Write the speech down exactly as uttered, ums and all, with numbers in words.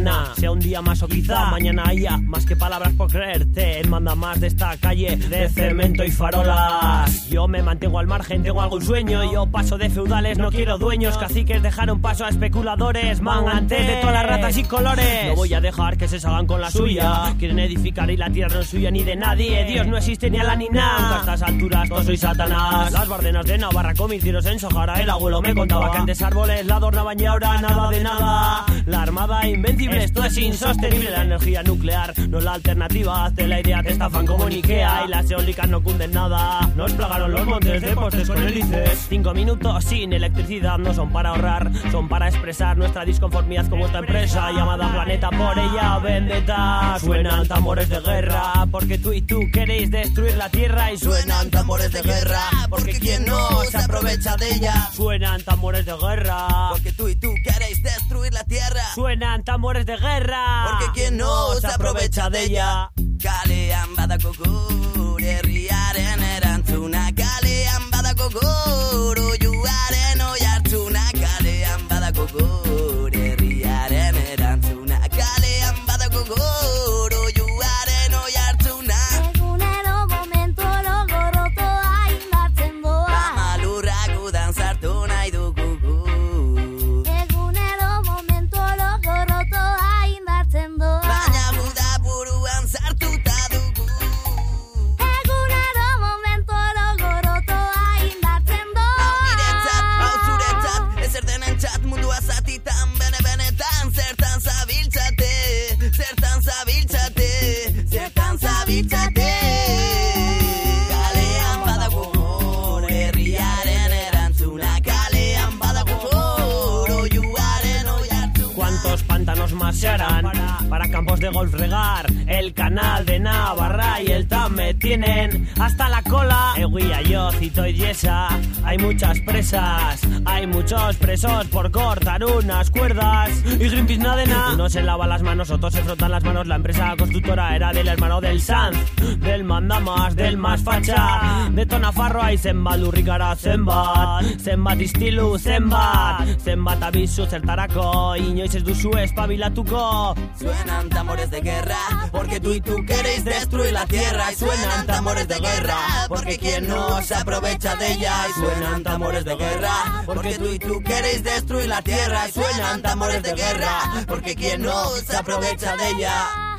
mañana sea un día más o quizá mañana haya más que palabras por creerte. Él manda más de esta calle de cemento y farolas. Yo me mantengo al margen, tengo algún sueño. Yo paso de feudales, no quiero dueños. Caciques dejaron paso a especuladores, mangantes de todas las ratas y colores. No voy a dejar que se salgan con la suya. Quieren edificar y la tierra no es suya ni de nadie. Dios no existe ni Alá ni nada. A estas alturas no soy Satanás. Las bardenas de Navarra con mis tiros en Sahara. El abuelo me contaba que antes árboles la adornaban y ahora nada de nada. La armada invencible, esto es insostenible. La energía nuclear no es la alternativa. Hazte la idea, te estafan como en Ikea. Y las eólicas no cunden nada. Nos plagaron los montes de postes con hélices. Cinco minutos sin electricidad no son para ahorrar, son para expresar nuestra disconformidad con esta empresa llamada Planeta, por ella vendetta. Suenan tambores de guerra porque tú y tú queréis destruir la tierra. Y suenan tambores de guerra porque quien no se aprovecha de ella. Suenan tambores de guerra porque tú y tú queréis destruir la tierra. Suenan tambores de guerra porque quien no se aprovecha de ella. Kalean badakoko herriaren erantzuna. Kalean badakoko juaren oihartzuna. Kalean badakoko herriaren erantzuna. Kalean badakoko juaren oihartzuna. Egunero momentoro gorrotoa indartzen doa. Malurrak udan sartu nahi dugu. Egunero momentoro gorrotoa indartzen doa. Baina guda buruan sartuta dugu. Egunero momentoro gorrotoa indartzen doa. Hau niretzat, hau zuretzat, ezer denentzat mundua zatitan. Bene-benetan zertan zabiltzate, zertan zabiltzate, zertan zabiltzate. Kalean badago herriaren erantzuna. Kalean badago oihuaren oihartzuna. ¿Cuántos pantanos más se harán para campos de golf regar? El canal de Navarra y el Tam me tienen hasta la cola. Eguía, yo, Cito y Yesa. Hay muchas presas, hay muchos presos por cortar unas cuerdas. Y Greenpeace nada de nada. Uno se lava las manos, otros se frotan las manos. La empresa constructora era del hermano del Sanz, del mandamás, del más facha. De Tonafarro hay zenbat lurrikara zenbat, zenbat istilu zenbat, zenbat abisu zertarako inoiz ez duzu espabilatuko. Suenan tambores de guerra porque tú y tú queréis destruir la tierra. Y suenan tambores de guerra porque quien no se aprovecha de ella. Y suenan tambores de guerra porque tú y tú queréis destruir la tierra. Y suenan tambores de guerra porque quien no se aprovecha de ella.